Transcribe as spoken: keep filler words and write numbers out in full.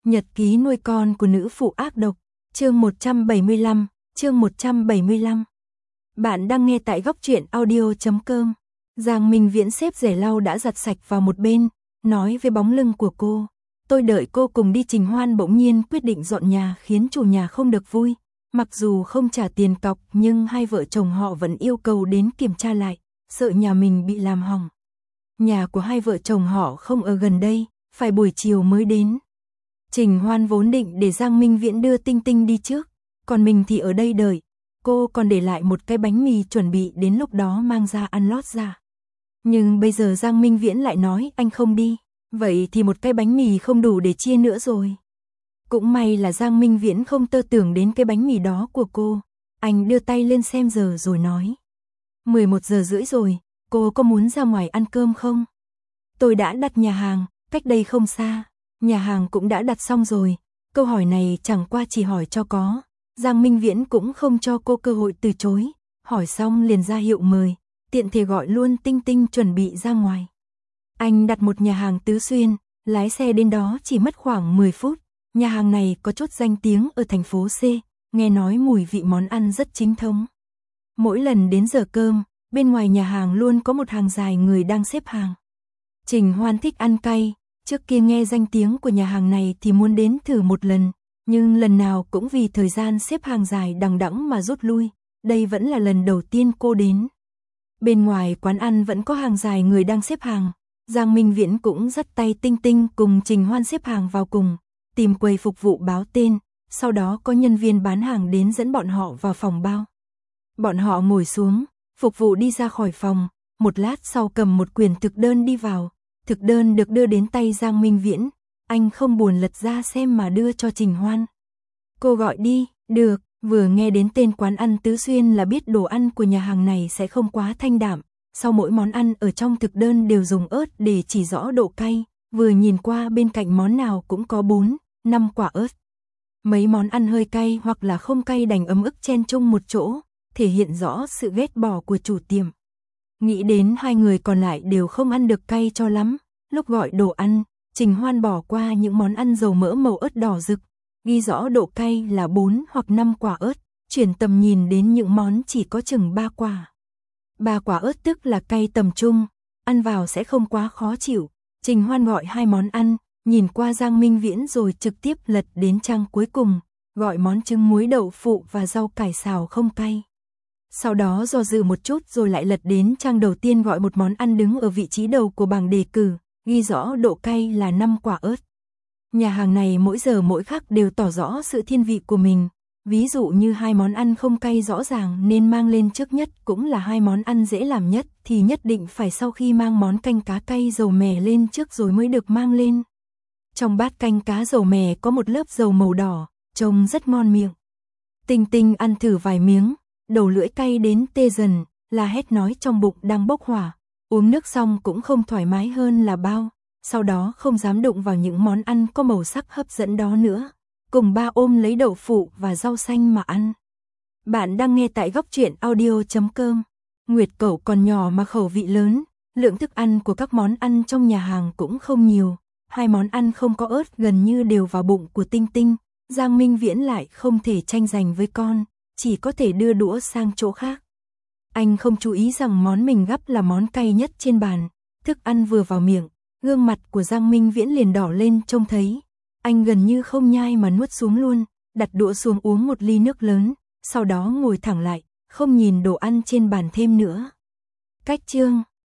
Nhật ký nuôi con của nữ phụ ác độc, chương một trăm bảy mươi lăm, chương một trăm bảy mươi lăm. Bạn đang nghe tại góc truyện audio chấm com. Giang Minh Viễn xếp rẻ lau đã giặt sạch vào một bên, nói với bóng lưng của cô. Tôi đợi cô cùng đi trình hoan bỗng nhiên quyết định dọn nhà khiến chủ nhà không được vui. Mặc dù không trả tiền cọc nhưng hai vợ chồng họ vẫn yêu cầu đến kiểm tra lại, sợ nhà mình bị làm hỏng. Nhà của hai vợ chồng họ không ở gần đây, phải buổi chiều mới đến. Trình Hoan vốn định để Giang Minh Viễn đưa Tinh Tinh đi trước, còn mình thì ở đây đợi. Cô còn để lại một cái bánh mì chuẩn bị đến lúc đó mang ra ăn lót ra. Nhưng bây giờ Giang Minh Viễn lại nói anh không đi, vậy thì một cái bánh mì không đủ để chia nữa rồi. Cũng may là Giang Minh Viễn không tơ tưởng đến cái bánh mì đó của cô. Anh đưa tay lên xem giờ rồi nói. mười một giờ rưỡi rồi, cô có muốn ra ngoài ăn cơm không? Tôi đã đặt nhà hàng, cách đây không xa. Nhà hàng cũng đã đặt xong rồi. Câu hỏi này chẳng qua chỉ hỏi cho có. Giang Minh Viễn cũng không cho cô cơ hội từ chối. Hỏi xong liền ra hiệu mời. Tiện thể gọi luôn Tinh Tinh chuẩn bị ra ngoài. Anh đặt một nhà hàng Tứ Xuyên, lái xe đến đó chỉ mất khoảng mười phút. Nhà hàng này có chút danh tiếng ở thành phố C, nghe nói mùi vị món ăn rất chính thống. Mỗi lần đến giờ cơm, bên ngoài nhà hàng luôn có một hàng dài người đang xếp hàng. Trình Hoan thích ăn cay, trước kia nghe danh tiếng của nhà hàng này thì muốn đến thử một lần, nhưng lần nào cũng vì thời gian xếp hàng dài đằng đẵng mà rút lui, đây vẫn là lần đầu tiên cô đến. Bên ngoài quán ăn vẫn có hàng dài người đang xếp hàng, Giang Minh Viễn cũng dắt tay Tinh Tinh cùng Trình Hoan xếp hàng vào cùng, tìm quầy phục vụ báo tên, sau đó có nhân viên bán hàng đến dẫn bọn họ vào phòng bao. Bọn họ ngồi xuống, phục vụ đi ra khỏi phòng, một lát sau cầm một quyển thực đơn đi vào. Thực đơn được đưa đến tay Giang Minh Viễn, anh không buồn lật ra xem mà đưa cho Trình Hoan. Cô gọi đi, được, vừa nghe đến tên quán ăn Tứ Xuyên là biết đồ ăn của nhà hàng này sẽ không quá thanh đạm. Sau mỗi món ăn ở trong thực đơn đều dùng ớt để chỉ rõ độ cay, vừa nhìn qua bên cạnh món nào cũng có bốn, năm quả ớt. Mấy món ăn hơi cay hoặc là không cay đành ấm ức chen chung một chỗ, thể hiện rõ sự ghét bỏ của chủ tiệm. Nghĩ đến hai người còn lại đều không ăn được cay cho lắm, lúc gọi đồ ăn, Trình Hoan bỏ qua những món ăn dầu mỡ màu ớt đỏ rực, ghi rõ độ cay là bốn hoặc năm quả ớt, chuyển tầm nhìn đến những món chỉ có chừng ba quả. ba quả ớt tức là cay tầm trung, ăn vào sẽ không quá khó chịu. Trình Hoan gọi hai món ăn, nhìn qua Giang Minh Viễn rồi trực tiếp lật đến trang cuối cùng, gọi món trứng muối đậu phụ và rau cải xào không cay. Sau đó do dự một chút rồi lại lật đến trang đầu tiên gọi một món ăn đứng ở vị trí đầu của bảng đề cử, ghi rõ độ cay là năm quả ớt. Nhà hàng này mỗi giờ mỗi khắc đều tỏ rõ sự thiên vị của mình, ví dụ như hai món ăn không cay rõ ràng nên mang lên trước nhất cũng là hai món ăn dễ làm nhất thì nhất định phải sau khi mang món canh cá cay dầu mè lên trước rồi mới được mang lên. Trong bát canh cá dầu mè có một lớp dầu màu đỏ, trông rất ngon miệng. Tinh Tinh ăn thử vài miếng, đầu lưỡi cay đến tê dần, la hét nói trong bụng đang bốc hỏa, uống nước xong cũng không thoải mái hơn là bao, sau đó không dám đụng vào những món ăn có màu sắc hấp dẫn đó nữa, cùng ba ôm lấy đậu phụ và rau xanh mà ăn. Bạn đang nghe tại góc truyện audio chấm com. Nguyệt Cẩu còn nhỏ mà khẩu vị lớn, lượng thức ăn của các món ăn trong nhà hàng cũng không nhiều, hai món ăn không có ớt gần như đều vào bụng của Tinh Tinh, Giang Minh Viễn lại không thể tranh giành với con, chỉ có thể đưa đũa sang chỗ khác. Anh không chú ý rằng món mình gắp là món cay nhất trên bàn, thức ăn vừa vào miệng, gương mặt của Giang Minh Viễn liền đỏ lên trông thấy. Anh gần như không nhai mà nuốt xuống luôn, đặt đũa xuống uống một ly nước lớn, sau đó ngồi thẳng lại, không nhìn đồ ăn trên bàn thêm nữa. Cách chương